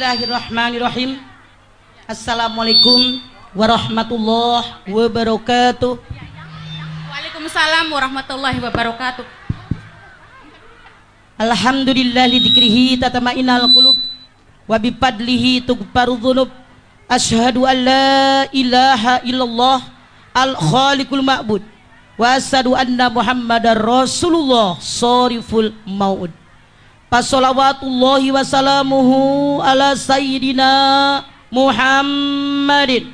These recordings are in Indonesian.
Bismillahirrahmanirrahim. Assalamualaikum warahmatullahi wabarakatuh. Waalaikumsalam warahmatullahi wabarakatuh. Alhamdulillah lidzikrihi tatma'innul qulub wa bifadlihi tughfaru dzunub. Asyhadu an la ilaha illallah al-khaliqul ma'bud wa asyhadu anna muhammadar rasulullah shariful maud. Passalawatullahi wa salamuhu ala sayyidina Muhammadin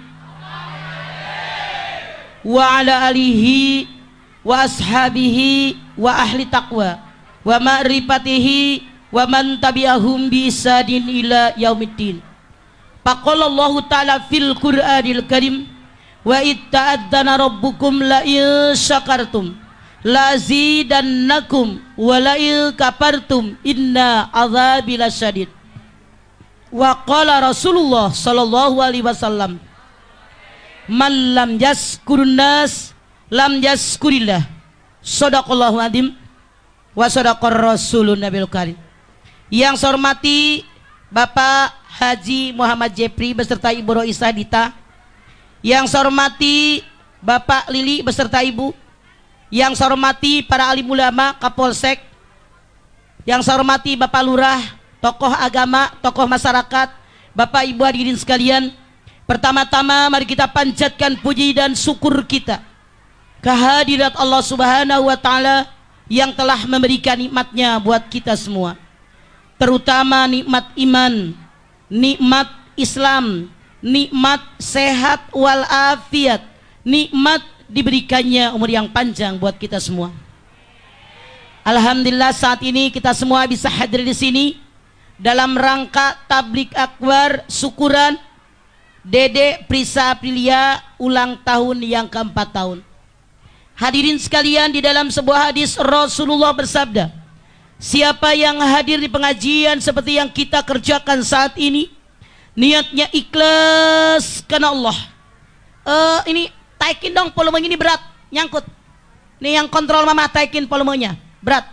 wa ala alihi wa ashabihi wa ahli taqwa wa ma'rifatihi wa man tabi'ahum bi ihsanin ila yaumiddin. Faqala Allah ta'ala fil Qur'anil Karim wa itta'adzana rabbukum la in syakartum la azidannakum wa la in kafartum inna azabi lasyadid. Wa qala Rasulullah sallallahu alaihi wasallam man lam yaskurun nas lam yaskurillah. Shadaqallahu adzim wa shadaqar rasulun nabil karim. Yang saya hormati Bapak Haji Muhammad Jepri beserta Ibu Roisa Dita, yang saya hormati Bapak Lili beserta Ibu, yang saya hormati para alim ulama, Kapolsek, yang saya hormati Bapak Lurah, tokoh agama, tokoh masyarakat, Bapak Ibu hadirin sekalian. Pertama-tama mari kita panjatkan puji dan syukur kita kehadirat Allah Subhanahu wa Ta'ala yang telah memberikan nikmatnya buat kita semua, terutama nikmat iman, nikmat Islam, nikmat sehat walafiat, nikmat diberikannya umur yang panjang buat kita semua. Alhamdulillah saat ini kita semua bisa hadir di sini dalam rangka tablik akbar syukuran Dede Prisa Aprilia ulang tahun yang ke-4 tahun. Hadirin sekalian, di dalam sebuah hadis Rasulullah bersabda, siapa yang hadir di pengajian seperti yang kita kerjakan saat ini, niatnya ikhlas karena Allah. Ini taikin dong volumenya, ini berat, nyangkut. Ini yang kontrol mama, taikin volumenya, berat.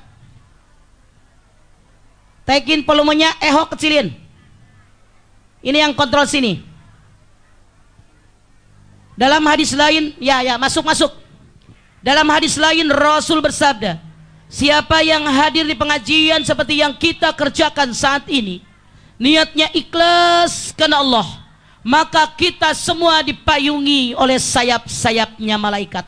Taikin volumenya, kecilin. Ini yang kontrol sini. Dalam hadis lain, masuk. Dalam hadis lain Rasul bersabda, siapa yang hadir di pengajian seperti yang kita kerjakan saat ini, niatnya ikhlas karena Allah, maka kita semua dipayungi oleh sayap-sayapnya malaikat,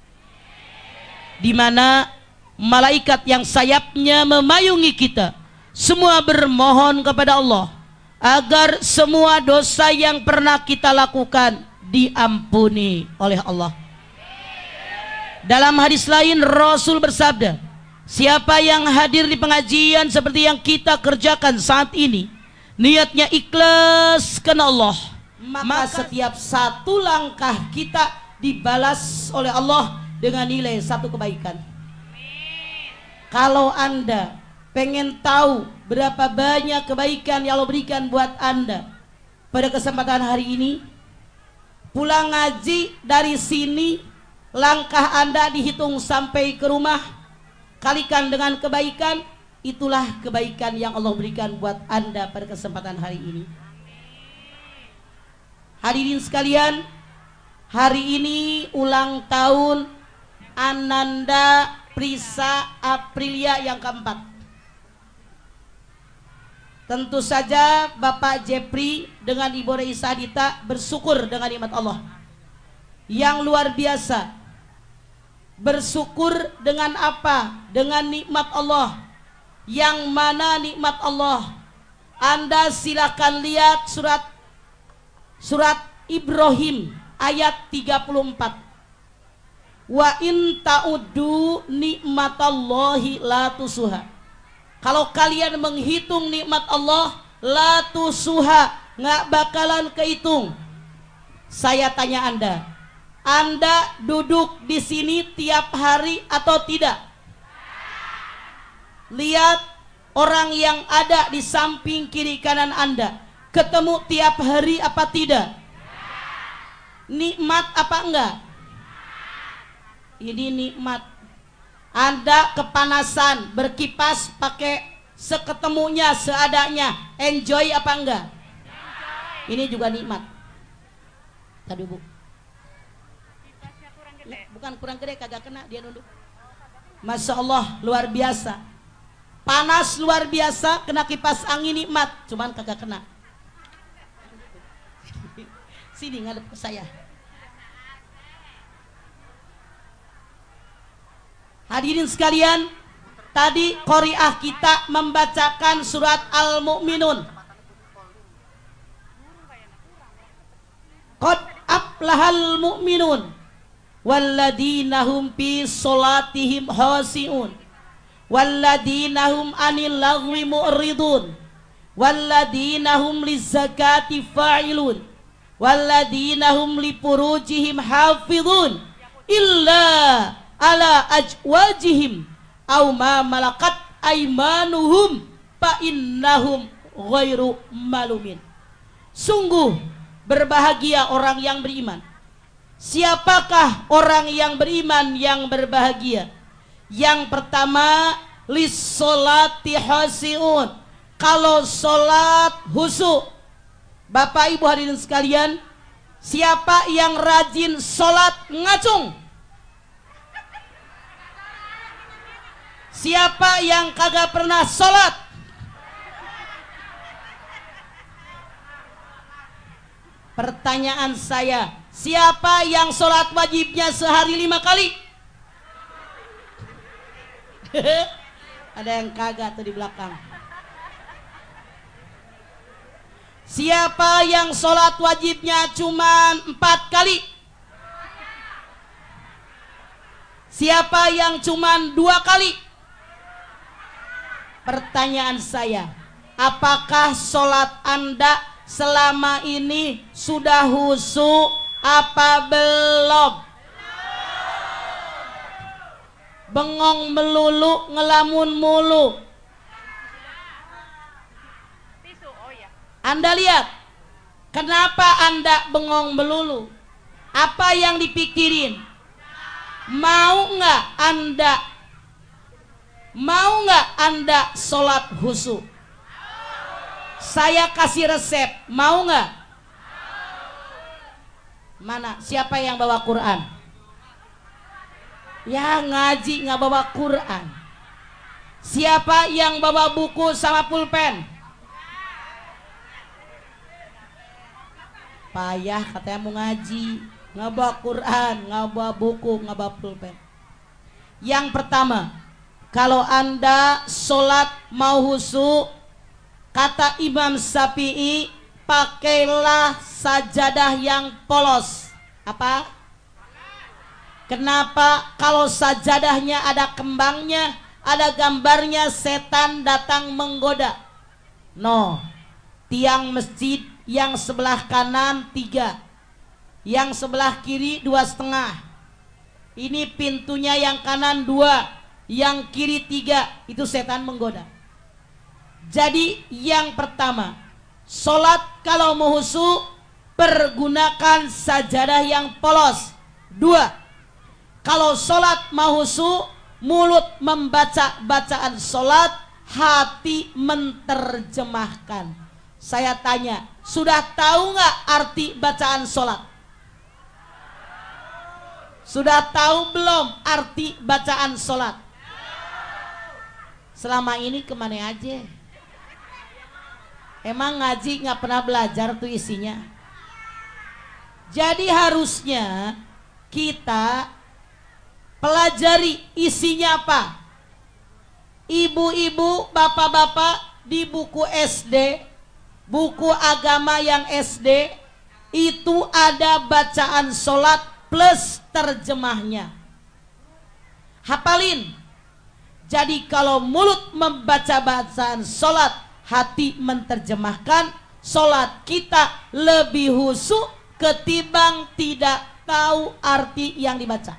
di mana malaikat yang sayapnya memayungi kita semua bermohon kepada Allah agar semua dosa yang pernah kita lakukan diampuni oleh Allah. Dalam hadis lain Rasul bersabda, siapa yang hadir di pengajian seperti yang kita kerjakan saat ini, niatnya ikhlas karena Allah, maka setiap satu langkah kita dibalas oleh Allah dengan nilai 1 kebaikan. Kalau Anda pengen tahu berapa banyak kebaikan yang Allah berikan buat Anda pada kesempatan hari ini, pulang ngaji dari sini, langkah Anda dihitung sampai ke rumah, kalikan dengan kebaikan, itulah kebaikan yang Allah berikan buat Anda pada kesempatan hari ini. Hadirin sekalian, hari ini ulang tahun Ananda Prisa Aprilia yang ke-4. Tentu saja Bapak Jepri dengan Ibu Reisa Dita bersyukur dengan nikmat Allah yang luar biasa. Bersyukur dengan apa? Dengan nikmat Allah. Yang mana nikmat Allah? Anda silakan lihat surat Ibrahim ayat 34. Wa in ta'uddu nikmatallahi la tusuha. Kalau kalian menghitung nikmat Allah, la tusuha, nggak bakalan kehitung. Saya tanya Anda duduk di sini tiap hari atau tidak? Lihat orang yang ada di samping kiri kanan Anda, ketemu tiap hari apa tidak? Nikmat apa enggak? Ini nikmat. Anda kepanasan, berkipas pakai seketemunya, seadanya, enjoy apa enggak? Ini juga nikmat. Tadi Bu. Bukan kurang gede, kagak kena, dia nunduk. Masya Allah, luar biasa. Panas luar biasa, kena kipas angin nikmat, cuman kagak kena. Sini ngadep ke saya. Hadirin sekalian, tadi qari'ah kita membacakan surat Al-Mu'minun. Qad aflahal mu'minun walladzina hum fi sholatihim khashi'un walladzina hum 'anil lagwi mu'ridun walladzina hum lizakati fa'ilun walladzina hum li furujihim hafizun illa ala ajwajihim aw ma malakat aymanuhum fa innahum ghairu malumin. Sungguh berbahagia orang yang beriman. Siapakah orang yang beriman yang berbahagia? Yang pertama, lis-sholati khashi'un. Kalau sholat khusyuk. Bapak Ibu hadirin sekalian, siapa yang rajin sholat ngacung? Siapa yang kagak pernah sholat? Pertanyaan saya, siapa yang sholat wajibnya sehari 5 kali? Ada yang kagak tuh di belakang. Siapa yang sholat wajibnya cuma 4 kali? Siapa yang cuma 2 kali? Pertanyaan saya, apakah sholat Anda selama ini sudah khusyuk apa belum? Bengong melulu, ngelamun mulu. Anda lihat, kenapa Anda bengong melulu? Apa yang dipikirin? Mau nggak Anda sholat khusyuk? Saya kasih resep, mau nggak? Mana? Siapa yang bawa Quran? Ya ngaji nggak bawa Quran. Siapa yang bawa buku sama pulpen? Payah katanya mau ngaji, nggak bawa Quran, nggak bawa buku, nggak bawa pulpen. Yang pertama, kalau Anda sholat mau khusyuk, kata Imam Syafi'i, pakailah sajadah yang polos. Apa? Kenapa? Kalau sajadahnya ada kembangnya, ada gambarnya, setan datang menggoda. No. Tiang masjid yang sebelah kanan 3, yang sebelah kiri 2,5. Ini pintunya yang kanan 2, yang kiri 3. Itu setan menggoda. Jadi yang pertama, sholat kalau mau khusyuk, pergunakan sajadah yang polos. 2, kalau sholat mau khusyuk, mulut membaca bacaan sholat, hati menterjemahkan. Saya tanya, sudah tahu nggak arti bacaan sholat? Sudah tahu belum arti bacaan sholat? Selama ini kemana aja? Emang ngaji nggak pernah belajar tuh isinya? Jadi harusnya kita pelajari isinya apa. Ibu-ibu, bapak-bapak, di buku SD, buku agama yang SD, itu ada bacaan sholat plus terjemahnya. Hafalin. Jadi kalau mulut membaca bacaan sholat, hati menterjemahkan, sholat kita lebih khusyuk ketimbang tidak tahu arti yang dibaca.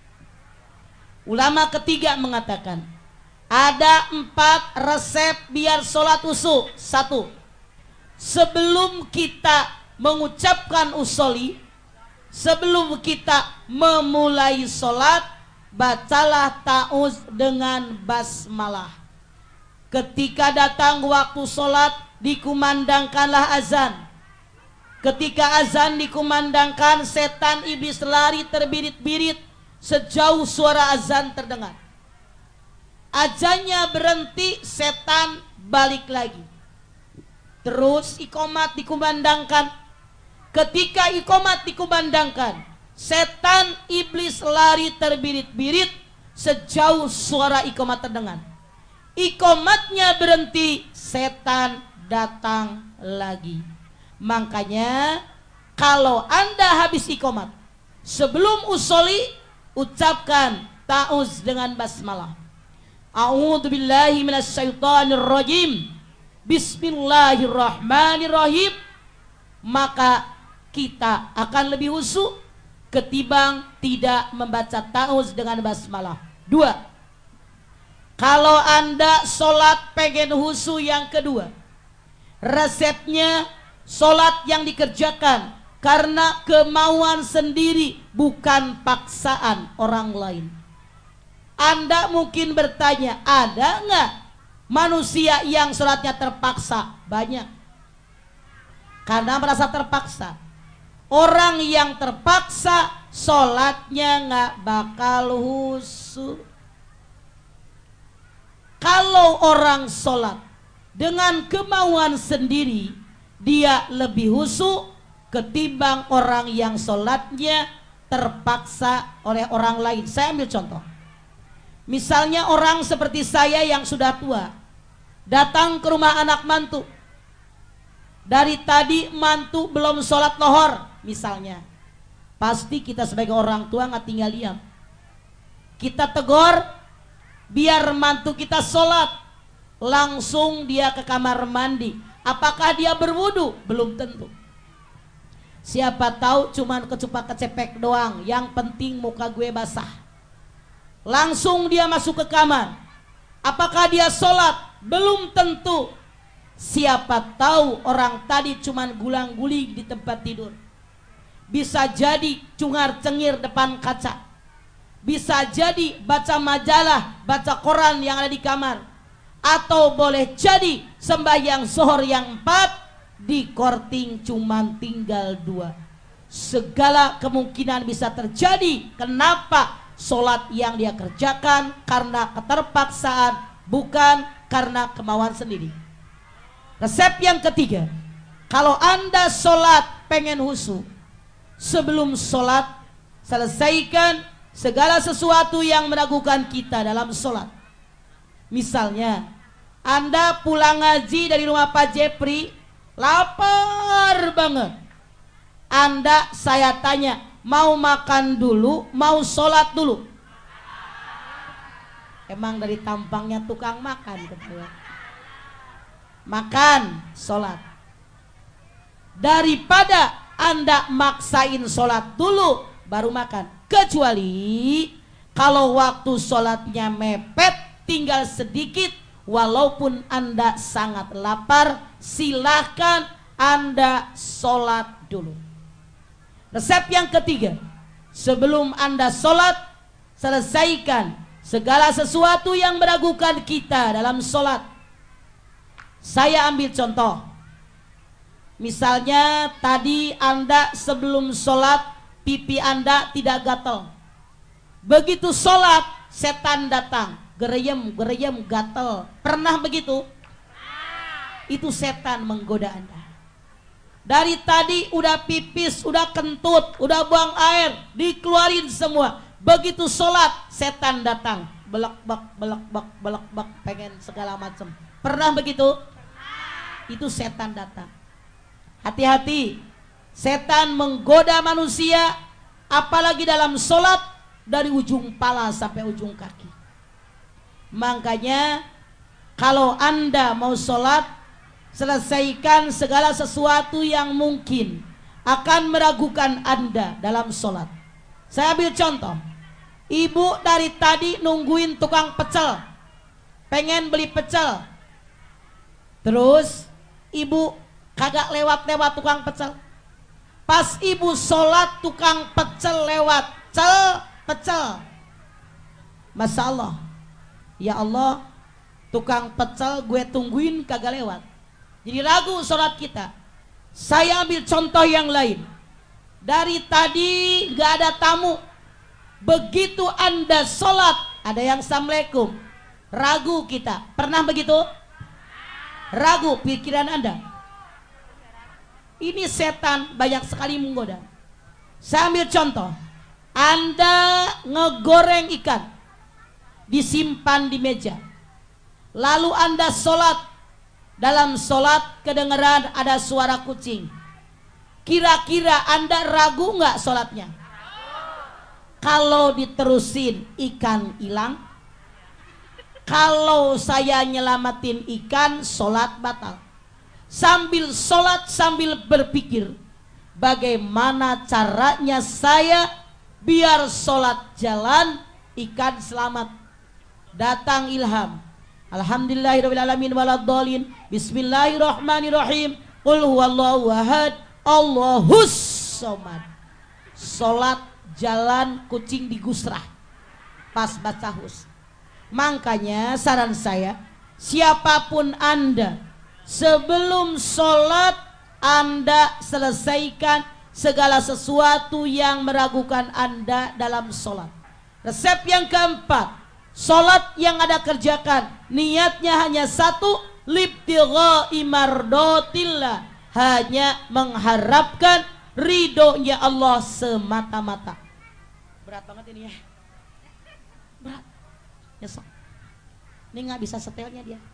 Ulama ketiga mengatakan, ada 4 resep biar sholat khusyuk. 1, sebelum kita mengucapkan usolli, sebelum kita memulai sholat, bacalah ta'uz dengan basmalah. Ketika datang waktu sholat, dikumandangkanlah azan. Ketika azan dikumandangkan, setan iblis lari terbirit-birit sejauh suara azan terdengar. Azannya berhenti, setan balik lagi. Terus iqomat dikumandangkan. Ketika iqomat dikumandangkan, setan iblis lari terbirit-birit sejauh suara iqomat terdengar. Iqomatnya berhenti, setan datang lagi. Makanya kalau Anda habis iqomat, sebelum usoli ucapkan ta'uz dengan basmalah. A'udzubillahi minasyaitonirrajim. Bismillahirrahmanirrahim. Maka kita akan lebih khusyuk ketimbang tidak membaca ta'uz dengan basmalah. 2. Kalau Anda sholat pengen khusyuk yang kedua, resepnya sholat yang dikerjakan karena kemauan sendiri, bukan paksaan orang lain. Anda mungkin bertanya, ada nggak manusia yang sholatnya terpaksa? Banyak. Karena merasa terpaksa. Orang yang terpaksa sholatnya nggak bakal khusyuk. Kalau orang sholat dengan kemauan sendiri, dia lebih khusyuk ketimbang orang yang sholatnya terpaksa oleh orang lain. Saya ambil contoh. Misalnya orang seperti saya yang sudah tua, datang ke rumah anak mantu. Dari tadi mantu belum sholat lohor misalnya. Pasti kita sebagai orang tua nggak tinggal diam. Kita tegur, biar mantu kita sholat. Langsung dia ke kamar mandi. Apakah dia berwudu? Belum tentu. Siapa tahu cuman kecupak kecepek doang. Yang penting muka gue basah. Langsung dia masuk ke kamar. Apakah dia sholat? Belum tentu. Siapa tahu orang tadi cuman gulang-guling di tempat tidur. Bisa jadi cungar-cengir depan kaca. Bisa jadi baca majalah, baca koran yang ada di kamar. Atau boleh jadi sembahyang zuhur yang 4 di korting cuman tinggal 2. Segala kemungkinan bisa terjadi. Kenapa? Sholat yang dia kerjakan karena keterpaksaan, bukan karena kemauan sendiri. Resep yang ketiga, kalau Anda sholat pengen khusyuk, sebelum sholat selesaikan segala sesuatu yang meragukan kita dalam sholat. Misalnya Anda pulang ngaji dari rumah Pak Jepri, lapar banget. Saya tanya, mau makan dulu, mau sholat dulu? Emang dari tampangnya tukang makan katanya. Makan, sholat. Daripada Anda maksain sholat dulu baru makan. Kecuali kalau waktu sholatnya mepet, tinggal sedikit, walaupun Anda sangat lapar, silahkan Anda sholat dulu. Resep yang ketiga, sebelum Anda sholat, selesaikan segala sesuatu yang meragukan kita dalam sholat. Saya ambil contoh. Misalnya tadi Anda sebelum sholat, pipi Anda tidak gatal. Begitu sholat, setan datang, gereyem gatal. Pernah begitu? Itu setan menggoda Anda. Dari tadi udah pipis, udah kentut, udah buang air, dikeluarin semua. Begitu sholat, setan datang, belak bak, pengen segala macam. Pernah begitu? Itu setan datang. Hati-hati, setan menggoda manusia, apalagi dalam sholat, dari ujung pala sampai ujung kaki. Makanya kalau Anda mau sholat, selesaikan segala sesuatu yang mungkin akan meragukan Anda dalam sholat. Saya ambil contoh. Ibu dari tadi nungguin tukang pecel, pengen beli pecel. Terus ibu kagak lewat-lewat tukang pecel. Pas ibu sholat, tukang pecel lewat. Pecel. Masya Allah. Ya Allah, tukang pecel gue tungguin kagak lewat. Jadi ragu sholat kita. Saya ambil contoh yang lain. Dari tadi gak ada tamu. Begitu Anda sholat, ada yang assalamualaikum, ragu kita. Pernah begitu? Ragu pikiran Anda. Ini setan banyak sekali menggoda. Saya ambil contoh. Anda ngegoreng ikan, disimpan di meja. Lalu Anda sholat. Dalam sholat kedengaran ada suara kucing. Kira-kira Anda ragu nggak sholatnya? Kalau diterusin ikan hilang. Kalau saya nyelamatin ikan, sholat batal. Sambil sholat sambil berpikir, bagaimana caranya saya biar sholat jalan, ikan selamat. Datang ilham. Alhamdulillahirrahmanirrahim waladhdallin. Bismillahirrahmanirrahim. Qul huwallahu ahad, Allahus somad. Sholat jalan, kucing digusrah pas baca hus. Makanya saran saya, siapapun Anda, sebelum sholat Anda selesaikan segala sesuatu yang meragukan Anda dalam sholat. Resep yang keempat, sholat yang Anda kerjakan niatnya hanya satu, libtigha'i mardotillah, hanya mengharapkan ridhonya Allah semata-mata. Berat banget ini ya. Berat. Nyesek. Ini nggak bisa setelnya dia.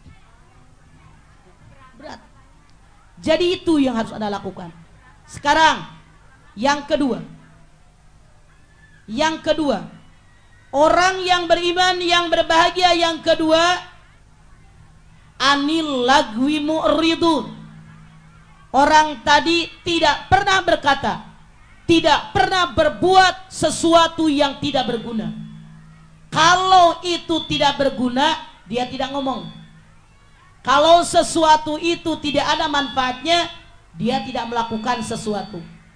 Berat. Jadi itu yang harus Anda lakukan. Sekarang yang kedua. Yang kedua, orang yang beriman, yang berbahagia, yang kedua, anil lagwi mu'ridun. Orang tadi tidak pernah berkata, tidak pernah berbuat sesuatu yang tidak berguna. Kalau itu tidak berguna, dia tidak ngomong. Kalau sesuatu itu tidak ada manfaatnya, dia tidak melakukan sesuatu.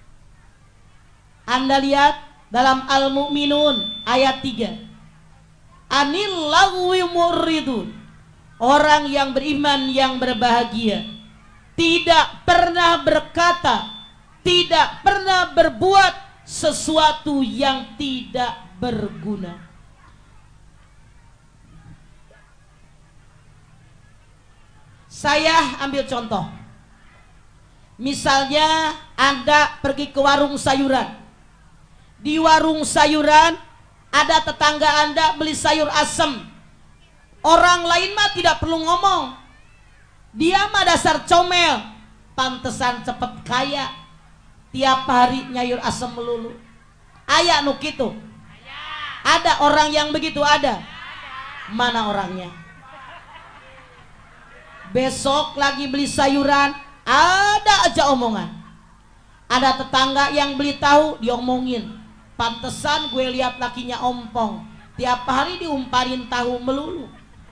Anda lihat dalam Al-Mu'minun ayat 3. Anil lagwi mu'ridun. Orang yang beriman, yang berbahagia, tidak pernah berkata, tidak pernah berbuat sesuatu yang tidak berguna. Saya ambil contoh. Misalnya Anda pergi ke warung sayuran. Di warung sayuran ada tetangga Anda beli sayur asem. Orang lain mah tidak perlu ngomong. Dia mah dasar comel, pantesan cepet kaya, tiap hari nyayur asem melulu. Aya nu kitu. Ada orang yang begitu, ada. Mana orangnya? Besok lagi beli sayuran, ada aja omongan. Ada tetangga yang beli tahu, diomongin. Pantesan gue lihat lakinya ompong, tiap hari diumparin tahu melulu.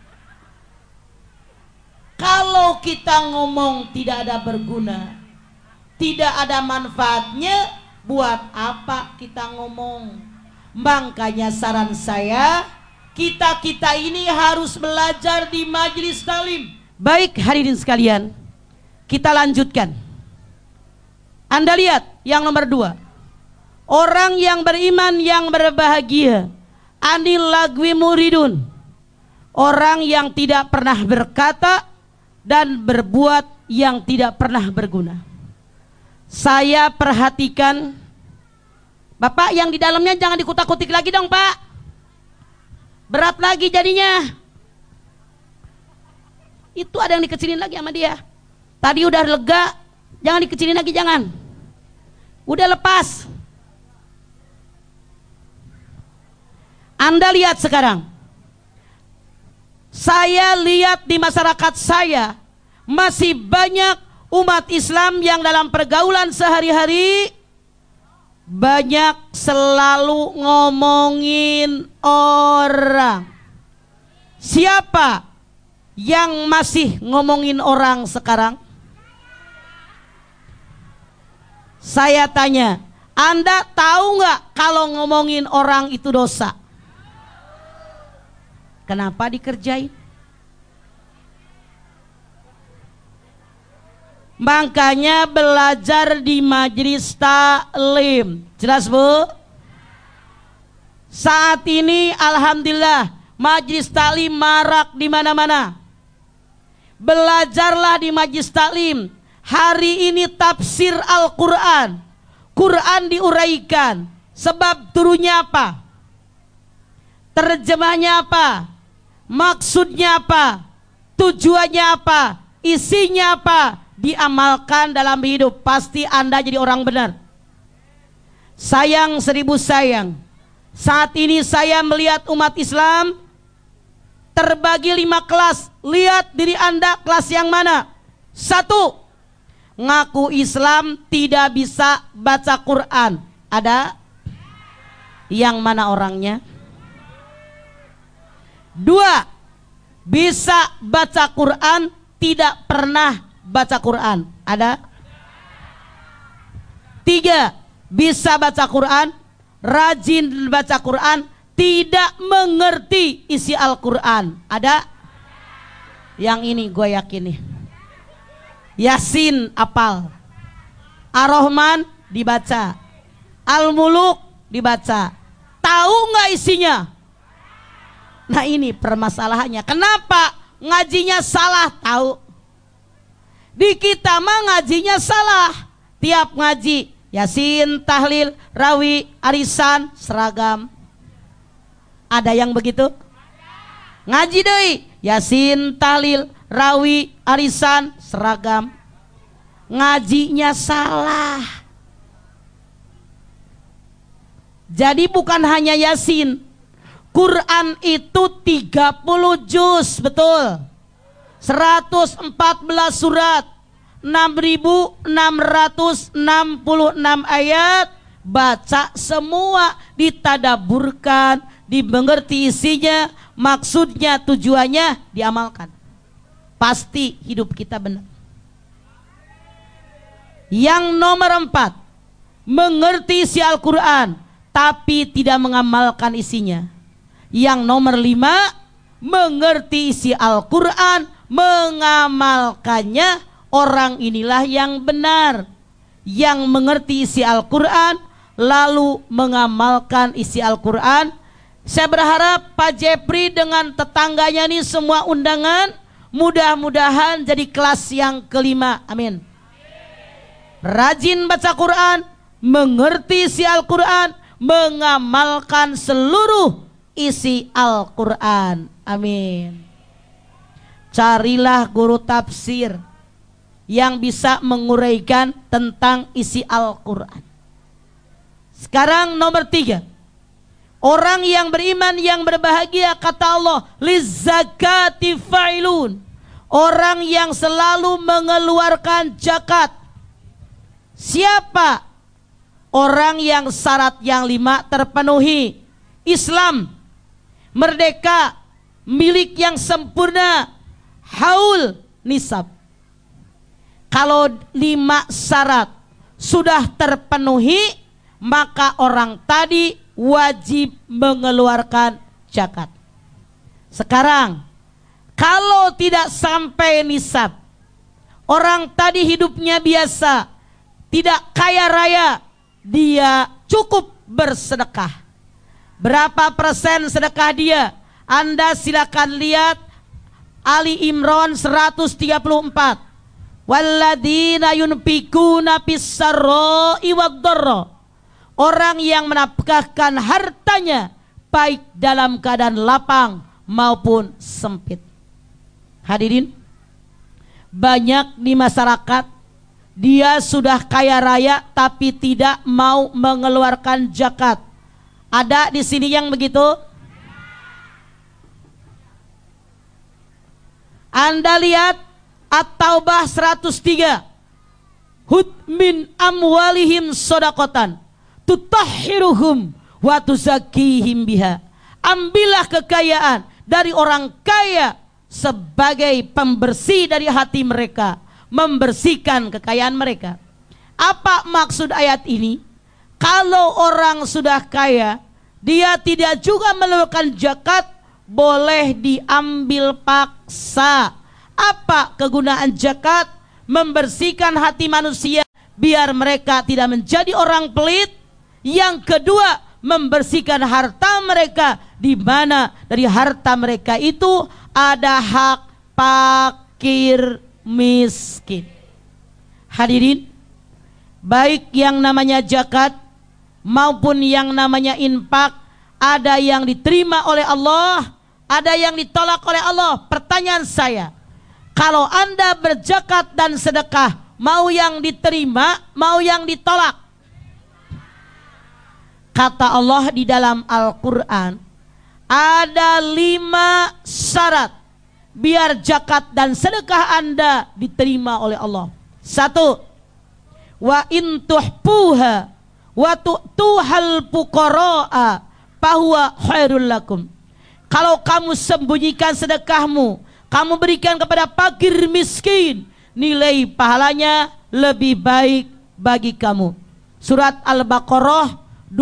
Kalau kita ngomong tidak ada berguna, tidak ada manfaatnya, buat apa kita ngomong? Makanya saran saya, kita ini harus belajar di majelis talim. Baik hadirin sekalian, kita lanjutkan. Anda lihat yang nomor 2. Orang yang beriman, yang berbahagia, anil lagwi muridun. Orang yang tidak pernah berkata dan berbuat yang tidak pernah berguna. Saya perhatikan, Bapak yang di dalamnya jangan dikutak-kutik lagi dong Pak. Berat lagi jadinya. Itu ada yang dikecilin lagi sama dia. Tadi udah lega, jangan dikecilin lagi, jangan. Udah lepas. Anda lihat sekarang. Saya lihat di masyarakat saya masih banyak umat Islam yang dalam pergaulan sehari-hari banyak selalu ngomongin orang. Siapa yang masih ngomongin orang sekarang? Saya tanya, Anda tahu nggak kalau ngomongin orang itu dosa? Kenapa dikerjain? Makanya belajar di majelis taklim. Jelas Bu? Saat ini alhamdulillah majelis taklim marak di mana-mana. Belajarlah di majelis taklim. Hari ini tafsir Al-Quran. Quran diuraikan. Sebab turunnya apa? Terjemahnya apa? Maksudnya apa? Tujuannya apa? Isinya apa? Diamalkan dalam hidup, pasti Anda jadi orang benar. Sayang seribu sayang, saat ini saya melihat umat Islam terbagi 5 kelas. Lihat diri Anda kelas yang mana? 1, ngaku Islam tidak bisa baca Quran. Ada? Yang mana orangnya? 2, bisa baca Quran, tidak pernah baca Quran. Ada? 3, bisa baca Quran, rajin baca Quran, tidak mengerti isi Al-Quran. Ada? Yang ini gue yakin nih. Yasin apal, Ar-Rahman dibaca, Al-Muluk dibaca, tahu nggak isinya? Nah ini permasalahannya. Kenapa ngajinya salah? Tahu. Di kita mah ngajinya salah. Tiap ngaji Yasin, tahlil, rawi, arisan, seragam. Ada yang begitu? Ngaji deui Yasin, tahlil, rawi, arisan, seragam. Ngajinya salah. Jadi bukan hanya Yasin, Quran itu 30 juz, betul. 114 surat, 6.666 ayat. Baca semua, ditadaburkan, dimengerti isinya, maksudnya, tujuannya, diamalkan. Pasti hidup kita benar. Yang nomor 4, mengerti isi Al-Quran tapi tidak mengamalkan isinya. Yang nomor 5, mengerti isi Al-Quran, mengamalkannya. Orang inilah yang benar, yang mengerti isi Al-Quran lalu mengamalkan isi Al-Quran. Saya berharap Pak Jepri dengan tetangganya ini semua undangan, mudah-mudahan jadi kelas yang kelima. Amin. Rajin baca Quran, mengerti isi Al-Quran, mengamalkan seluruh isi Al-Quran. Amin. Carilah guru tafsir yang bisa menguraikan tentang isi Al-Quran. Sekarang nomor 3, orang yang beriman yang berbahagia, kata Allah, lizzakati fa'ilun, orang yang selalu mengeluarkan zakat. Siapa? Orang yang syarat yang 5 terpenuhi. Islam, merdeka, milik yang sempurna, haul, nisab. Kalau 5 syarat sudah terpenuhi, maka orang tadi wajib mengeluarkan zakat. Sekarang, kalau tidak sampai nisab, orang tadi hidupnya biasa, tidak kaya raya, dia cukup bersedekah. Berapa persen sedekah dia? Anda silakan lihat Ali Imran 134. Walladzina yunfikuna fis-sarra'i wad-dharra. Orang yang menafkahkan hartanya baik dalam keadaan lapang maupun sempit. Hadirin, banyak di masyarakat dia sudah kaya raya tapi tidak mau mengeluarkan zakat. Ada di sini yang begitu? Anda lihat At-Taubah 103. Hud min amwalihim shadaqatan tutahhiruhum wa tuzakkihim biha. Ambillah kekayaan dari orang kaya sebagai pembersih dari hati mereka, membersihkan kekayaan mereka. Apa maksud ayat ini? Kalau orang sudah kaya, dia tidak juga mengeluarkan zakat, boleh diambil paksa. Apa kegunaan zakat? membersihkan hati manusia biar mereka tidak menjadi orang pelit. Yang kedua, membersihkan harta mereka, di mana dari harta mereka itu ada hak fakir miskin. Hadirin, baik yang namanya zakat maupun yang namanya infak, ada yang diterima oleh Allah, ada yang ditolak oleh Allah. Pertanyaan saya, kalau Anda berzakat dan sedekah, mau yang diterima, mau yang ditolak? Kata Allah di dalam Al-Quran, ada 5 syarat biar zakat dan sedekah Anda diterima oleh Allah. 1, wa in tuhpuha wa tu'tuhal fuqara'a fahuwa khairul lakum. Kalau kamu sembunyikan sedekahmu, kamu berikan kepada fakir miskin, nilai pahalanya lebih baik bagi kamu. Surat Al-Baqarah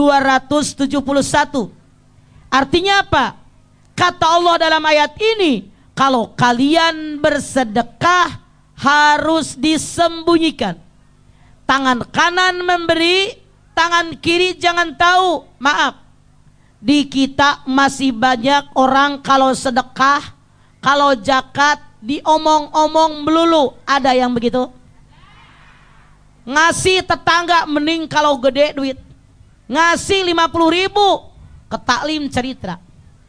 271. Artinya apa? Kata Allah dalam ayat ini, kalau kalian bersedekah harus disembunyikan. Tangan kanan memberi, tangan kiri jangan tahu. Maaf, di kita masih banyak orang kalau sedekah, kalau zakat diomong-omong melulu. Ada yang begitu? Ngasih tetangga mending kalau gede duit. Ngasih 50.000 ke taklim cerita,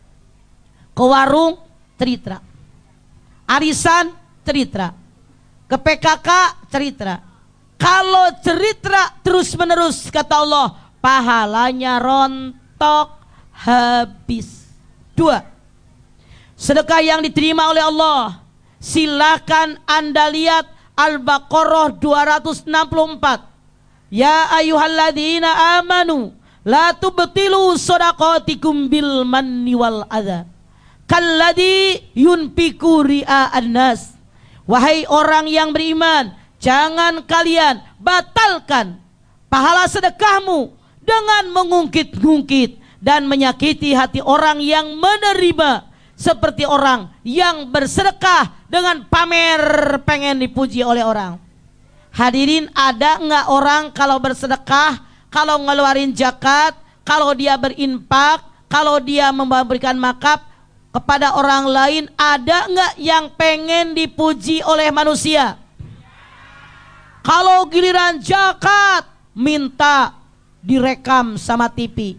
ke warung cerita, arisan cerita, ke PKK cerita. Kalau cerita terus menerus, kata Allah, pahalanya rontok habis. 2, sedekah yang diterima oleh Allah, silakan Anda lihat Al-Baqarah 264. Ya ayyuhalladzina amanu la tubtilu shadaqatikum bil manni wal adza kalladzi yunfiqu ria'an nas. Wahai orang yang beriman, jangan kalian batalkan pahala sedekahmu dengan mengungkit-ungkit dan menyakiti hati orang yang menerima, seperti orang yang bersedekah dengan pamer pengen dipuji oleh orang. Hadirin, ada nggak orang kalau bersedekah, kalau ngeluarin zakat, kalau dia berinfak, kalau dia memberikan makaf kepada orang lain, ada nggak yang pengen dipuji oleh manusia? Kalau giliran zakat, minta direkam sama TV,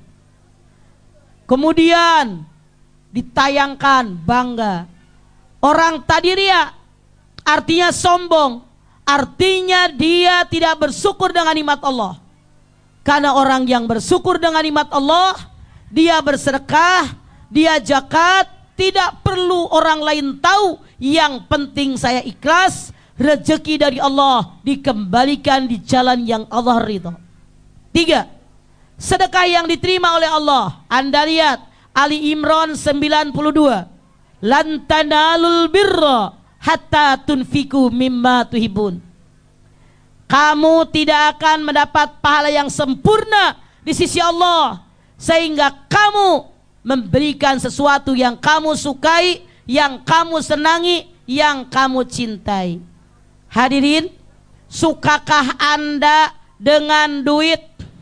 kemudian ditayangkan, bangga. Orang tadi ria, artinya sombong. Artinya dia tidak bersyukur dengan nikmat Allah. Karena orang yang bersyukur dengan nikmat Allah, dia bersedekah, dia zakat, tidak perlu orang lain tahu. Yang penting saya ikhlas, rezeki dari Allah dikembalikan di jalan yang Allah ridha. 3, sedekah yang diterima oleh Allah. Anda lihat Ali Imran 92. Lan tanalul birra hatta tunfiku mimma tuhibun. Kamu tidak akan mendapat pahala yang sempurna di sisi Allah sehingga kamu memberikan sesuatu yang kamu sukai, yang kamu senangi, yang kamu cintai. Hadirin, sukakah Anda dengan duit?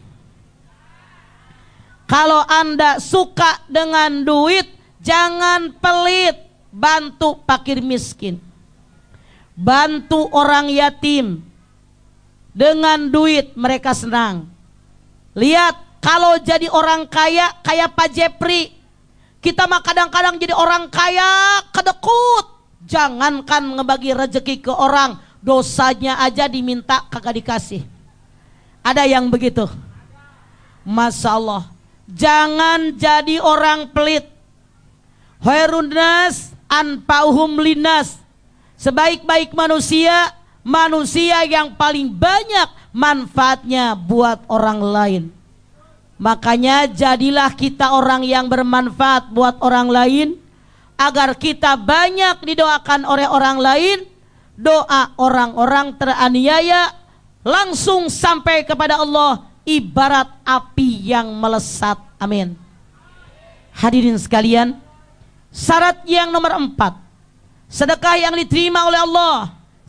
Kalau Anda suka dengan duit, jangan pelit, bantu fakir miskin, bantu orang yatim. Dengan duit mereka senang. Lihat, kalau jadi orang kaya, kayak Pak Jepri, kita mah kadang-kadang jadi orang kaya kedekut. Jangankan ngebagi rezeki ke orang, dosanya aja diminta kagak dikasih. Ada yang begitu? Masya Allah. Jangan jadi orang pelit. Khairun nas anfa'uhum linnas. Sebaik-baik manusia, manusia yang paling banyak manfaatnya buat orang lain. Makanya jadilah kita orang yang bermanfaat buat orang lain, agar kita banyak didoakan oleh orang lain. Doa orang-orang teraniaya langsung sampai kepada Allah ibarat api yang melesat. Amin. Hadirin sekalian, syarat yang nomor 4, sedekah yang diterima oleh Allah,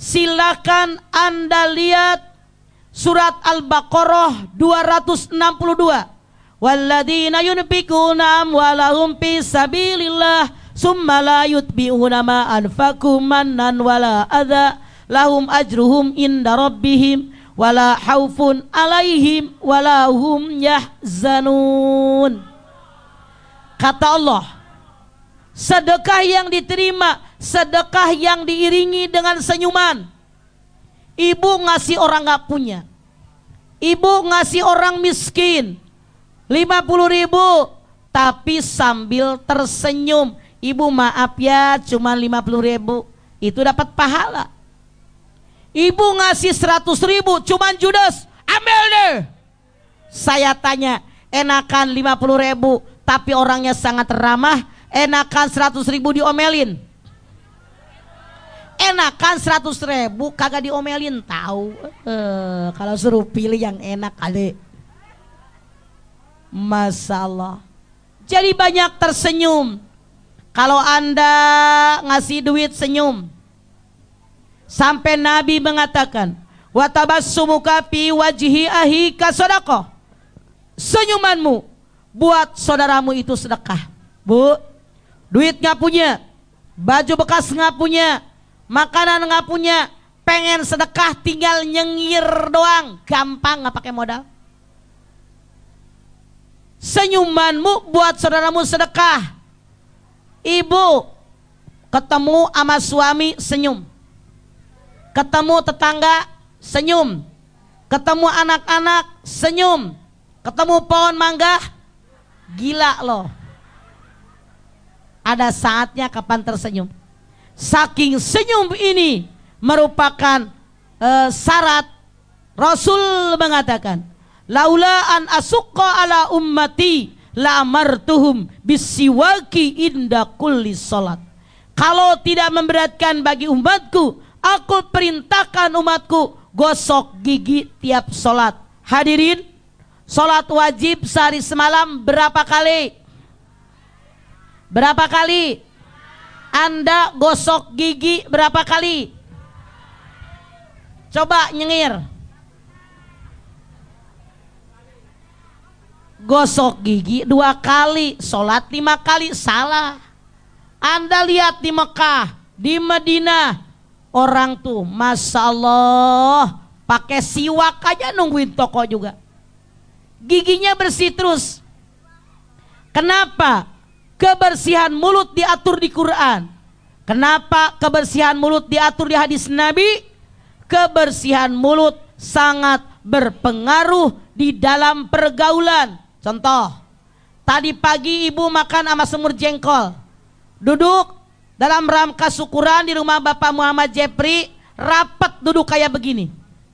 silakan Anda lihat surat Al-Baqarah 262. Walladzina yunfikuna amwalahum fi sabilillah summa la yutbi'una ma anfaqu mannan wala adza lahum ajruhum inda rabbihim wala haufun alaihim wala hum yahzanun. Kata Allah, sedekah yang diterima, sedekah yang diiringi dengan senyuman. Ibu ngasih orang gak punya, ibu ngasih orang miskin 50.000, tapi sambil tersenyum. Ibu maaf ya, cuma 50.000, itu dapat pahala. Ibu ngasih 100.000, cuman judes, ambil deh. Saya tanya, enakan 50.000 tapi orangnya sangat ramah, enakan 100.000 diomelin? Enakan 100.000 kagak diomelin, tahu? Kalau suruh pilih yang enak kali. Masalah. Jadi banyak tersenyum. Kalau Anda ngasih duit senyum. Sampai Nabi mengatakan, wa tabassumuka fi wajhi ahika sadaqah. Senyumanmu buat saudaramu itu sedekah. Bu, duit gak punya, baju bekas gak punya, makanan gak punya, pengen sedekah tinggal nyengir doang, gampang, gak pakai modal. Senyumanmu buat saudaramu sedekah. Ibu ketemu sama suami senyum, ketemu tetangga senyum, ketemu anak-anak senyum, ketemu pohon mangga, gila loh. Ada saatnya kapan tersenyum. Saking senyum ini merupakan syarat. Rasul mengatakan, laula an asukka ala ummati la amartuhum bisiwaki inda kulli salat. Kalau tidak memberatkan bagi umatku, aku perintahkan umatku gosok gigi tiap salat. Hadirin, salat wajib sehari semalam berapa kali? Berapa kali? Anda gosok gigi berapa kali? Coba nyengir. Gosok gigi 2 kali, sholat 5 kali, salah. Anda lihat di Mekah, di Madinah, orang tuh Masya Allah pakai siwak aja nungguin toko juga, giginya bersih terus. Kenapa? Kebersihan mulut diatur di Quran. Kenapa kebersihan mulut diatur di hadis Nabi? Kebersihan mulut sangat berpengaruh di dalam pergaulan. Contoh, tadi pagi ibu makan sama semur jengkol, duduk dalam rangka syukuran di rumah Bapak Muhammad Jepri, rapat duduk kayak begini,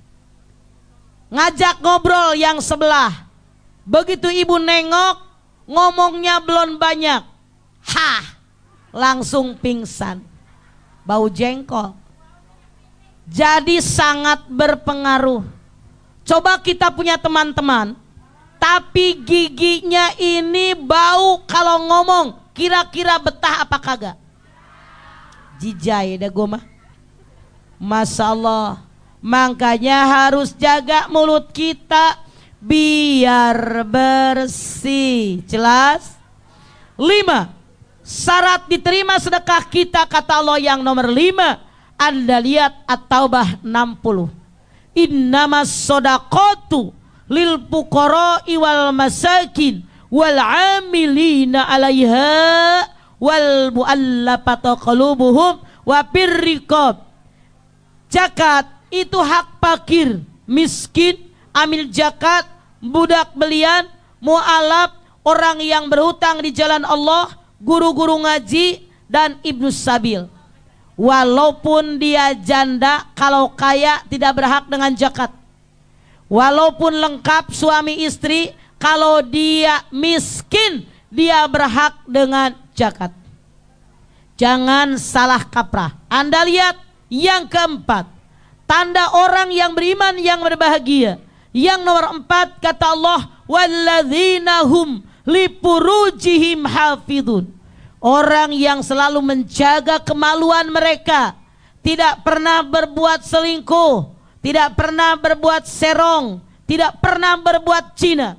ngajak ngobrol yang sebelah. Begitu ibu nengok, ngomongnya belum banyak, langsung pingsan, bau jengkol. Jadi sangat berpengaruh. Coba kita punya teman-teman, tapi giginya ini bau, kalau ngomong kira-kira betah apa kagak? Jijai dah gue mah. Masya Allah. Makanya harus jaga mulut kita biar bersih. Jelas? 5. Syarat diterima sedekah kita, kata Allah yang nomor 5. Anda lihat At-Taubah 60. Innamas shadaqatu lil fuqara'i wal masakin wal 'amilina 'alaiha wal mu'allafati qulubuhum wa firriqab. Zakat itu hak fakir, miskin, amil zakat, budak belian, mu'alaf, orang yang berhutang di jalan Allah, guru-guru ngaji, dan ibnu sabil. Walaupun dia janda, kalau kaya tidak berhak dengan zakat. Walaupun lengkap suami istri, kalau dia miskin, dia berhak dengan zakat. Jangan salah kaprah. Anda lihat yang keempat, tanda orang yang beriman yang berbahagia. Yang nomor 4, kata Allah, walladzina hum lifurujihim hafidun. Orang yang selalu menjaga kemaluan mereka, tidak pernah berbuat selingkuh, tidak pernah berbuat serong, tidak pernah berbuat zina.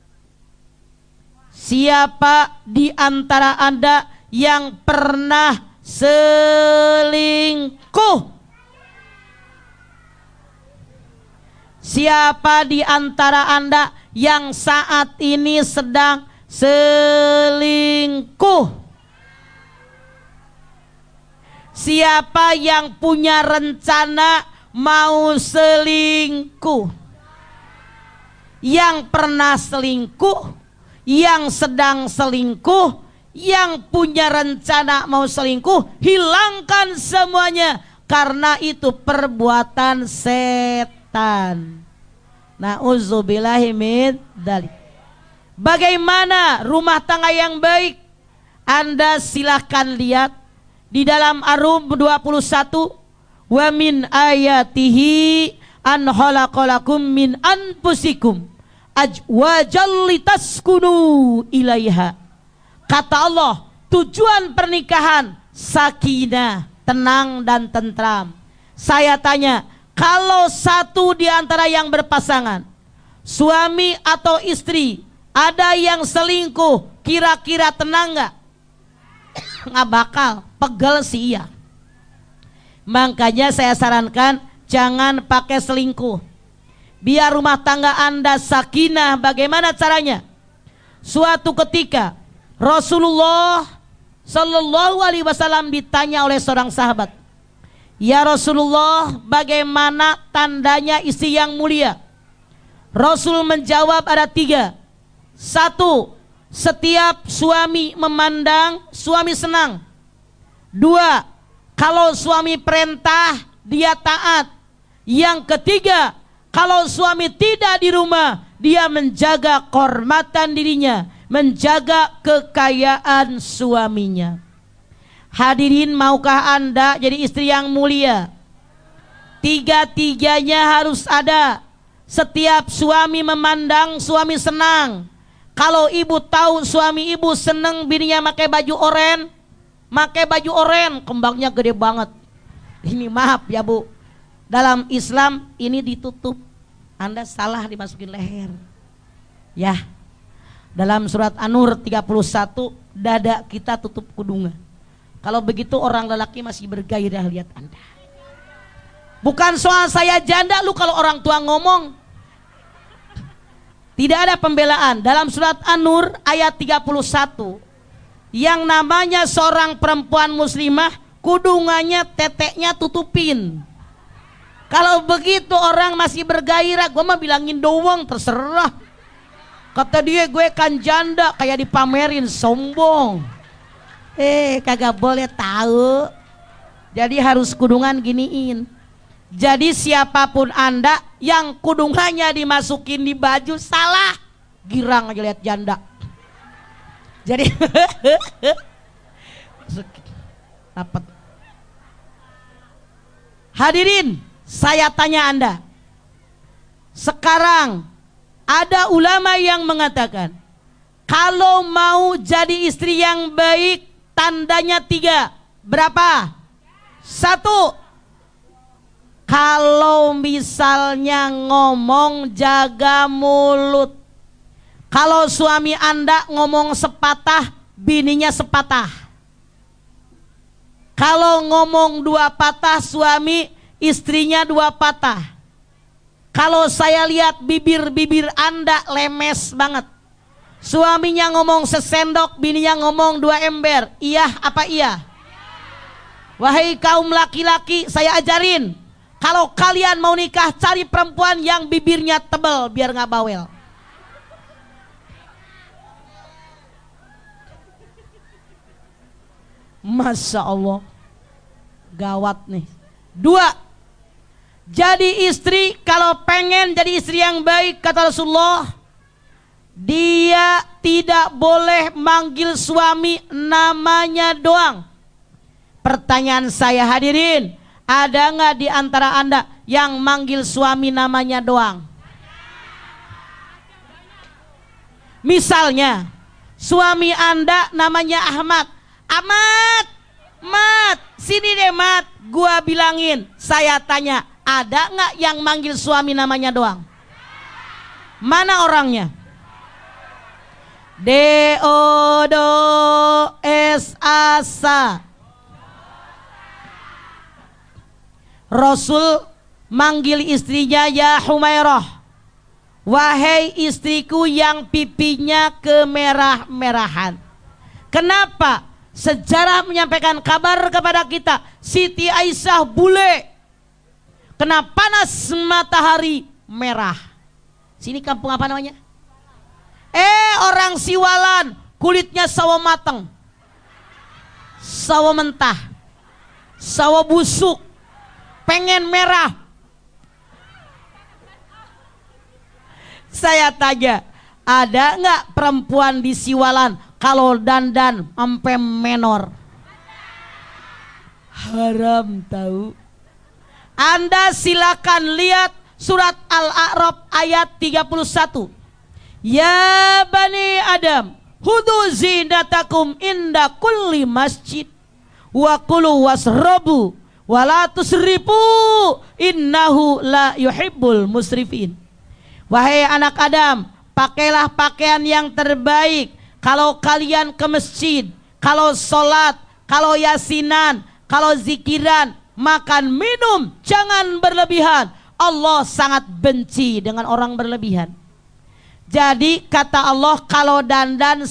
Siapa di antara Anda yang pernah selingkuh? Siapa di antara Anda yang saat ini sedang selingkuh? Siapa yang punya rencana mau selingkuh? Yang pernah selingkuh, yang sedang selingkuh, yang punya rencana mau selingkuh, hilangkan semuanya, karena itu perbuatan setan. Na'udzubillahi min dzalik. Bagaimana rumah tangga yang baik? Anda silahkan lihat di dalam Ar-Rum 21, wa min ayatihi an khalaqalakum min anfusikum azwajan litaskunu ilaiha. Kata Allah, tujuan pernikahan sakinah, tenang dan tentram. Saya tanya, kalau satu di antara yang berpasangan, suami atau istri, ada yang selingkuh, kira-kira tenang gak? Nggak bakal, pegel sih iya. Makanya saya sarankan jangan pakai selingkuh, biar rumah tangga Anda sakinah. Bagaimana caranya? Suatu ketika Rasulullah Sallallahu Alaihi Wasallam ditanya oleh seorang sahabat, ya Rasulullah, bagaimana tandanya istri yang mulia? Rasul menjawab ada 3. 1, setiap suami memandang suami senang. 2, kalau suami perintah dia taat. Yang ketiga, kalau suami tidak di rumah, dia menjaga kehormatan dirinya, menjaga kekayaan suaminya. Hadirin, maukah Anda jadi istri yang mulia? 3-tiganya harus ada. Setiap suami memandang suami senang. Kalau ibu tahu suami ibu senang bininya pakai baju oren, kembangnya gede banget. Ini maaf ya Bu, dalam Islam ini ditutup. Anda salah dimasukin leher. Ya, dalam surat An-Nur 31, dada kita tutup kudungan. Kalau begitu orang lelaki masih bergairah lihat Anda. Bukan soal saya janda lu kalau orang tua ngomong. Tidak ada pembelaan. Dalam surat An-Nur ayat 31, yang namanya seorang perempuan muslimah, kudungannya, teteknya tutupin. Kalau begitu orang masih bergairah, gue mah bilangin doang, terserah. Kata dia, gue kan janda, kayak dipamerin, sombong. Kagak boleh tahu. Jadi harus kudungan giniin. Jadi siapapun Anda yang kudungannya dimasukin di baju, salah. Girang aja lihat janda. Jadi dapat. Hadirin, saya tanya Anda. Sekarang ada ulama yang mengatakan, kalau mau jadi istri yang baik, tandanya 3. Berapa? 1, kalau misalnya ngomong jaga mulut. Kalau suami Anda ngomong sepatah, bininya sepatah. Kalau ngomong 2 patah, suami istrinya 2 patah. Kalau saya lihat bibir-bibir Anda lemes banget. Suaminya ngomong sesendok, bininya ngomong 2 ember. Iya apa iya? Wahai kaum laki-laki, saya ajarin, kalau kalian mau nikah, cari perempuan yang bibirnya tebal biar gak bawel. Masya Allah, gawat nih. 2, jadi istri, kalau pengen jadi istri yang baik, kata Rasulullah, dia tidak boleh manggil suami namanya doang. Pertanyaan saya, hadirin, ada nggak di antara Anda yang manggil suami namanya doang? Misalnya suami Anda namanya Ahmad. Ahmad, Mat, Sini deh Mat, gua bilangin, saya tanya, ada nggak yang manggil suami namanya doang? Mana orangnya? D-O-D-O-S-A-S-A. Rasul manggil istrinya, ya Humairah, wahai istriku yang pipinya kemerah-merahan. Kenapa? Sejarah menyampaikan kabar kepada kita, Siti Aisyah bule kena panas matahari merah. Sini kampung apa namanya? Orang Siwalan, kulitnya sawo mateng, sawo mentah, sawo busuk, pengen merah. Saya tanya, ada nggak perempuan di Siwalan kalau dandan sampai menor? Haram tahu. Anda silakan lihat surat Al-A'raf ayat 31. Ya Bani Adam, hudu zinatakum inda kulli masjid wa kulu wasrabu wa la tusrifu innahu la yuhibbul musrifin. Wahai anak Adam, pakailah pakaian yang terbaik kalau kalian ke masjid, kalau sholat, kalau yasinan, kalau zikiran, makan minum, jangan berlebihan. Allah sangat benci dengan orang berlebihan. Jadi kata Allah, kalau dandan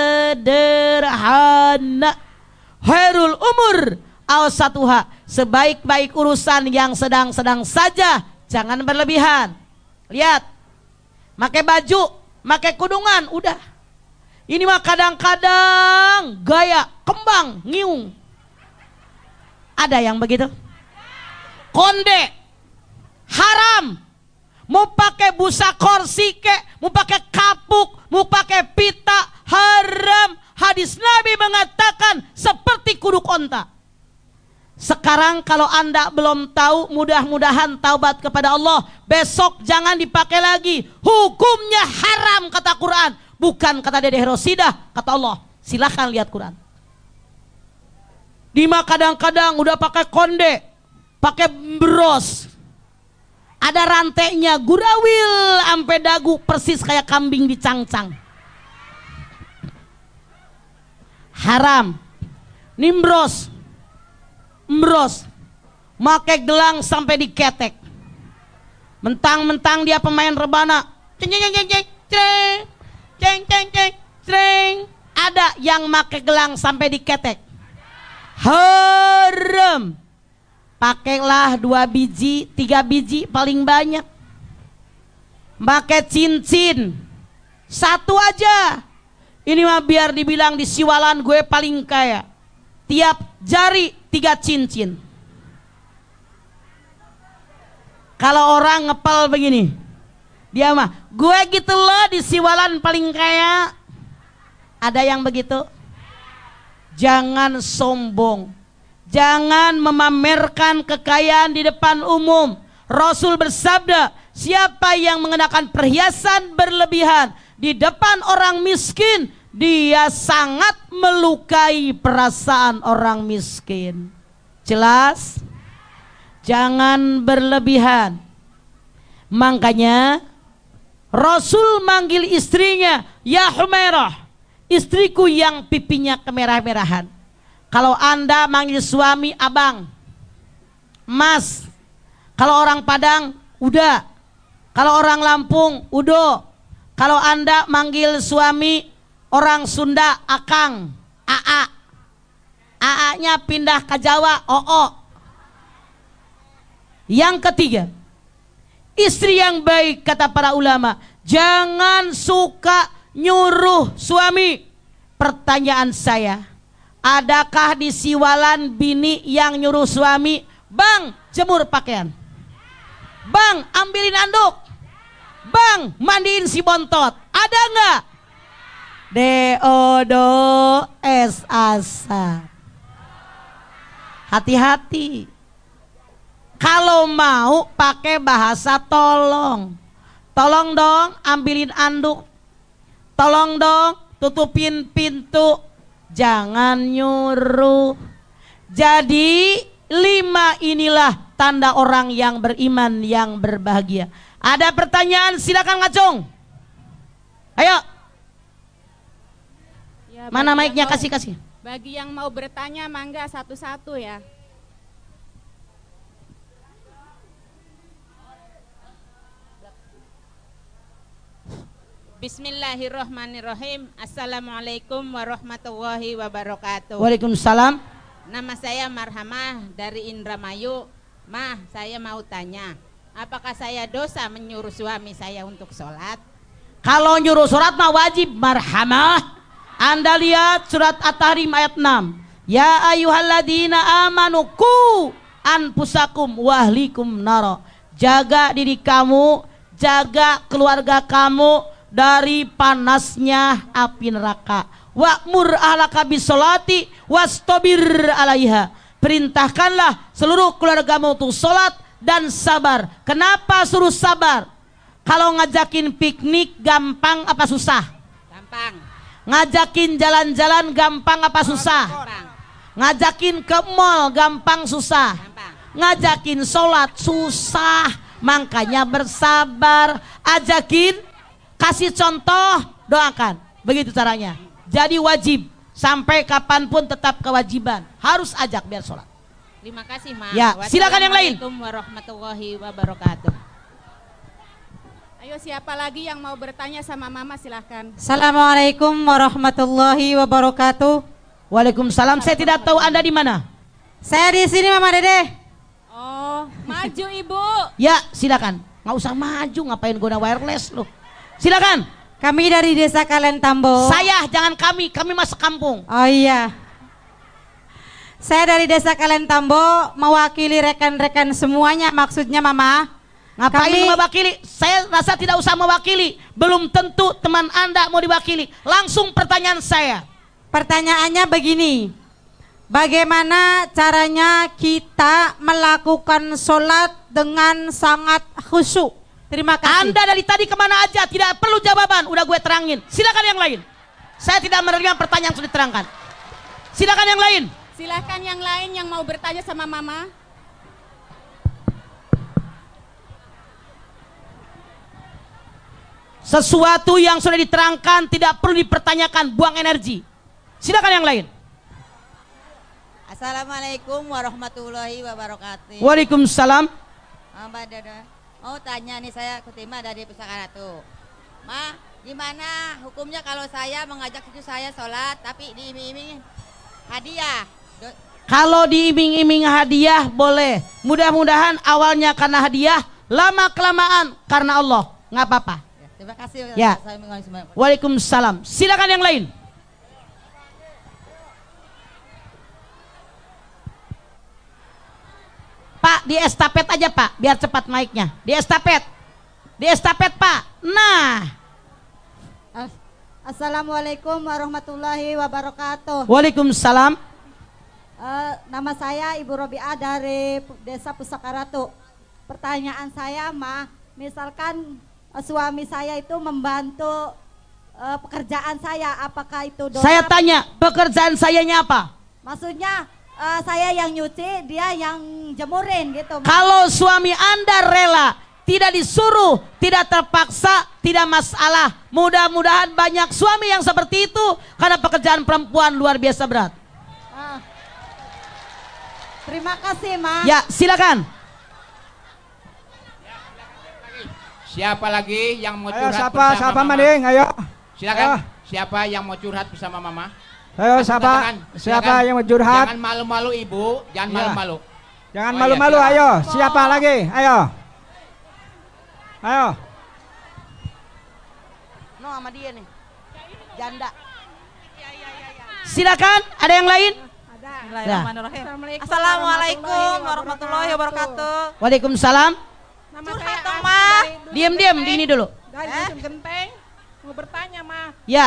sederhana, khairul umur awsatuha, sebaik-baik urusan yang sedang-sedang saja, jangan berlebihan. Lihat, pakai baju, pakai kudungan, udah. Ini mah kadang-kadang gaya kembang ngiung. Ada yang begitu? Konde haram. Mau pakai busa korsi kek, mau pakai kapuk, mau pakai pita, haram. Hadis Nabi mengatakan seperti kuduk onta. Sekarang kalau Anda belum tahu, mudah-mudahan taubat kepada Allah. Besok jangan dipakai lagi. Hukumnya haram kata Quran, bukan kata Dedeh Rosidah, kata Allah. Silahkan lihat Quran. Dima kadang-kadang udah pakai konde, pakai bros, ada rantainya, gurawil ampe dagu persis kayak kambing dicangcang. Haram. Nimbros, mbros, make gelang sampai diketek. Mentang-mentang dia pemain rebana, ceng ceng ceng ceng ceng ceng ceng ceng. Ada yang make gelang sampai diketek. Haram. Pakailah 2 biji, 3 biji paling banyak. Pakai cincin 1 aja. Ini mah biar dibilang di Siwalan gue paling kaya. Tiap jari 3 cincin. Kalau orang ngepel begini, dia mah, gue gitu loh di Siwalan paling kaya. Ada yang begitu? Jangan sombong. Jangan memamerkan kekayaan di depan umum. Rasul bersabda, siapa yang mengenakan perhiasan berlebihan di depan orang miskin, dia sangat melukai perasaan orang miskin. Jelas? Jangan berlebihan. Makanya Rasul manggil istrinya, ya Humairah, istriku yang pipinya kemerah-merahan. Kalau Anda manggil suami abang, mas. Kalau orang Padang, udah. Kalau orang Lampung, udo. Kalau Anda manggil suami orang Sunda, akang, aa. Aa-nya pindah ke Jawa, oo. Yang ketiga, istri yang baik kata para ulama, jangan suka nyuruh suami. Pertanyaan saya, adakah di Siwalan bini yang nyuruh suami, bang jemur pakaian, bang ambilin anduk, bang mandiin si bontot? Ada nggak? D-O-D-O-S-A-S-A. Hati-hati. Kalau mau pakai bahasa tolong. Tolong dong ambilin anduk, tolong dong tutupin pintu. Jangan nyuruh, Jadi 5 inilah tanda orang yang beriman yang berbahagia. Ada pertanyaan, silakan ngacung. Ayo. Ya, Mana mic-nya, kasih. Bagi yang mau bertanya mangga satu-satu ya. Bismillahirrahmanirrahim. Assalamualaikum warahmatullahi wabarakatuh. Waalaikumsalam. Nama saya Marhamah dari Indramayu. Mah, saya mau tanya, apakah saya dosa menyuruh suami saya untuk sholat? Kalau nyuruh surat mah wajib, Marhamah. Anda lihat surat At-Tahrim ayat 6. Ya ayyuhalladzina amanu qu anfusakum wahlikum naro. Jaga diri kamu, jaga keluarga kamu dari panasnya api neraka. Wa'mur ahlaka bisolati wastabir alaiha. Perintahkanlah seluruh keluargamu untuk sholat dan sabar. Kenapa suruh sabar? Kalau ngajakin piknik gampang apa susah? Gampang. Ngajakin jalan-jalan gampang apa susah? Gampang. Ngajakin ke mall gampang susah? Gampang. Ngajakin sholat susah. Makanya bersabar. Ajakin, kasih contoh, doakan. Begitu caranya. Jadi wajib. Sampai kapanpun tetap kewajiban. Harus ajak biar sholat. Terima kasih, Ma. Ya, silakan yang lain. Wassalamualaikum warahmatullahi wabarakatuh. Ayo, siapa lagi yang mau bertanya sama Mama, silahkan. Assalamualaikum warahmatullahi wabarakatuh. Waalaikumsalam. Saya tidak tahu Anda di mana. Saya di sini Mama Dede. Oh, maju Ibu. Ya, silakan. Nggak usah maju, ngapain guna wireless loh. Silakan. Kami dari Desa Kalen Tambo. Saya, jangan kami masuk kampung. Oh iya. Saya dari Desa Kalen Tambo mewakili rekan-rekan semuanya, maksudnya Mama. Ngapain mewakili? Saya rasa tidak usah mewakili. Belum tentu teman Anda mau diwakili. Langsung pertanyaan saya. Pertanyaannya begini. Bagaimana caranya kita melakukan sholat dengan sangat khusyuk? Terima kasih. Anda dari tadi kemana aja? Tidak perlu jawaban, udah gue terangin. Silakan yang lain. Saya tidak menerima pertanyaan yang sudah diterangkan. Silakan yang lain. Silahkan yang lain yang mau bertanya sama Mama. Sesuatu yang sudah diterangkan tidak perlu dipertanyakan, buang energi. Silakan yang lain. Assalamualaikum warahmatullahi wabarakatuh. Waalaikumsalam. Mbak Dada, mau tanya nih, saya Kutima dari Pusaka Ratu. Ma, gimana hukumnya kalau saya mengajak cucu saya sholat tapi diiming-iming hadiah? Kalau diiming-iming hadiah boleh. Mudah-mudahan awalnya karena hadiah, lama kelamaan karena Allah. Nggak apa-apa. Ya, terima kasih. Ya. Waalaikumsalam. Silakan yang lain. Pak, di estafet aja Pak, biar cepat mic-nya. Di estafet. Di estafet Pak. Nah. Assalamualaikum warahmatullahi wabarakatuh. Waalaikumsalam. Nama saya Ibu Robiah dari Desa Pusaka Ratu. Pertanyaan saya, Ma, misalkan suami saya itu membantu pekerjaan saya, apakah itu dosa? Saya tanya, pekerjaan sayanya apa? Maksudnya saya yang nyuci, dia yang jemurin gitu. Kalau suami Anda rela, tidak disuruh, tidak terpaksa, tidak masalah. Mudah-mudahan banyak suami yang seperti itu karena pekerjaan perempuan luar biasa berat. Terima kasih, Ma. Ya, silakan. Siapa lagi yang mau Ayo, curhat siapa bersama Mama? Mading, ayo. Silakan. Ayo. Siapa yang mau curhat bersama Mama? Ayo, Angkat siapa? tangan. Siapa Silakan. yang mau curhat? Jangan malu-malu Ibu, jangan Iya. malu-malu. Jangan Oh, malu-malu, iya, ayo. Siapa lagi? Ayo. Ayo. No, sama dia nih. Janda. Silakan, ada yang lain? Bismillahirrahmanirrahim. Assalamualaikum warahmatullahi wabarakatuh. Waalaikumsalam. Nama Curhat saya dong, Asih Ma. dari Dusun Diam-diam di Genteng. ini dulu. Dari Dusun Genteng. Mau bertanya, Ma. Ya,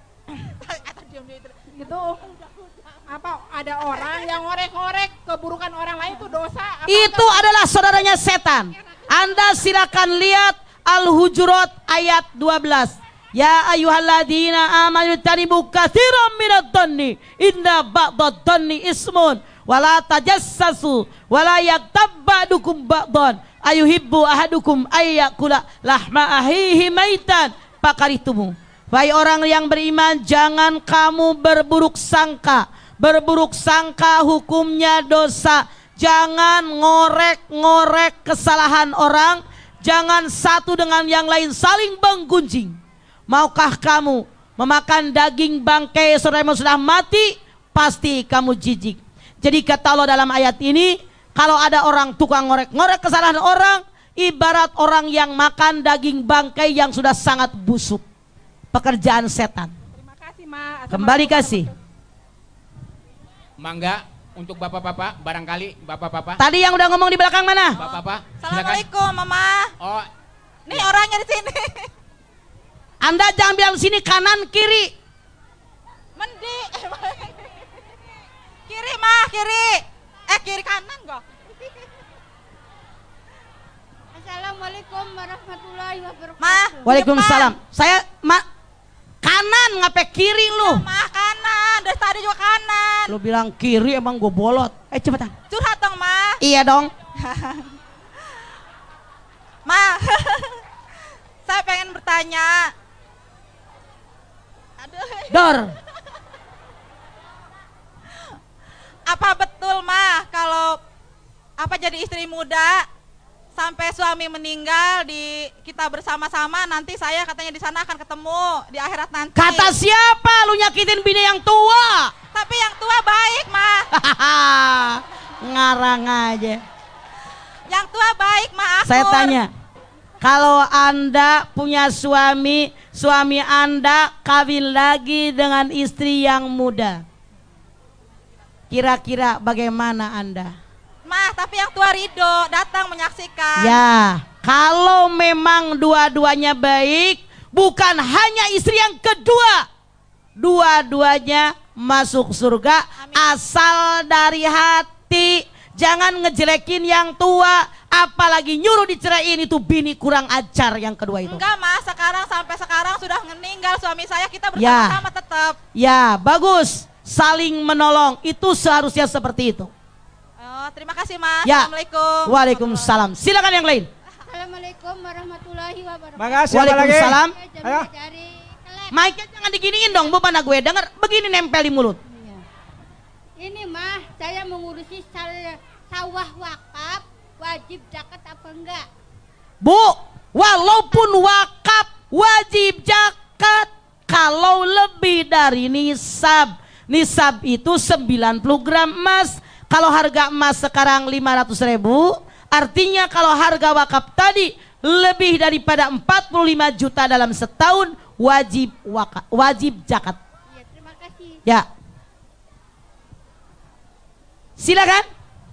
Gitu. Apa ada orang yang ngorek-ngorek keburukan orang lain itu dosa? Apa itu adalah saudaranya setan. Anda silakan lihat Al-Hujurat ayat 12. Ya ayyuhalladzina amanu tanibu katsiran minadh-dhanni inna ba'dadh-dhanni ismun wala tajassasu wala yaktab ba'dukum ba'dhan ayuhibbu ahadukum ayyakula lahma ahihi maitan fakarihtumu. Wahai orang yang beriman, jangan kamu berburuk sangka. Berburuk sangka hukumnya dosa. Jangan ngorek-ngorek kesalahan orang. Jangan satu dengan yang lain saling menggunjing. Maukah kamu memakan daging bangkai saudara yang sudah mati? Pasti kamu jijik. Jadi kata Allah dalam ayat ini, kalau ada orang tukang ngorek-ngorek kesalahan orang, ibarat orang yang makan daging bangkai yang sudah sangat busuk. Pekerjaan setan. Terima kasih, Ma. Kembali kasih. Mangga untuk bapak-bapak, barangkali bapak-bapak. Tadi yang udah ngomong di belakang mana? Bapak-bapak, silakan. Assalamualaikum, Mama. Oh, Nih orangnya di sini. Anda jangan bilang sini kanan kiri. Mendi. Kiri, Ma, kiri. Kiri kanan kok. Assalamualaikum warahmatullahi wabarakatuh. Ma, Waalaikumsalam. Saya kanan ngapain kiri lu? Ma, kanan. Dari tadi juga kanan. Lu bilang kiri emang gue bolot. Cepetan. Curhat dong, Ma. Iya dong. Ma, saya pengen bertanya. Aduh. Dor. Apa betul, Ma, kalau jadi istri muda sampai suami meninggal kita bersama-sama, nanti saya katanya di sana akan ketemu di akhirat nanti. Kata siapa lu nyakitin bini yang tua? Tapi yang tua baik, Ma. Ngarang aja. Yang tua baik, Ma. Akur. Saya tanya, kalau Anda punya suami Anda kawin lagi dengan istri yang muda, kira-kira bagaimana Anda? Ma, tapi yang tua ridho datang menyaksikan. Ya, kalau memang dua-duanya baik, bukan hanya istri yang kedua, dua-duanya masuk surga. Amin. Asal dari hati. Jangan ngejelekin yang tua, apalagi nyuruh diceraiin, itu bini kurang ajar yang kedua itu. Enggak, Ma, sampai sekarang sudah meninggal suami saya, kita bersama-sama tetap. Ya, bagus. Saling menolong, itu seharusnya seperti itu. Oh, terima kasih, Ma. Ya. Assalamualaikum. Waalaikumsalam. Silakan yang lain. Assalamualaikum warahmatullahi wabarakatuh. Makasih. Waalaikumsalam. Ayo. Dari Kelep. Mic-nya jangan diginiin dong, Bu, mana gue denger begini nempel di mulut. Iya. Ini mah saya mengurusi sawah wakaf, wajib zakat apa enggak? Bu, walaupun wakaf wajib zakat kalau lebih dari nisab. Nisab itu 90 gram emas. Kalau harga emas sekarang 500.000, artinya kalau harga wakaf tadi lebih daripada 45 juta dalam setahun, wajib zakat. Iya, terima kasih. Ya. Silakan.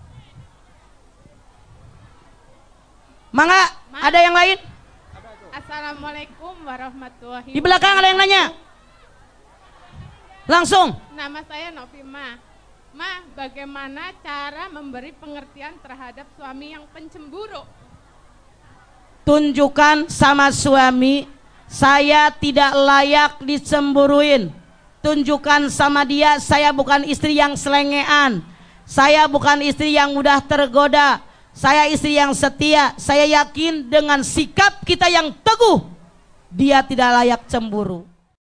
Mangga, ada yang lain? Assalamualaikum warahmatullahi Di belakang ada yang nanya. Langsung. Nama saya Novima. Ma, bagaimana cara memberi pengertian terhadap suami yang pencemburu? Tunjukkan sama suami, saya tidak layak dicemburuin. Tunjukkan sama dia, saya bukan istri yang selengean. Saya bukan istri yang mudah tergoda. Saya istri yang setia. Saya yakin dengan sikap kita yang teguh, dia tidak layak cemburu.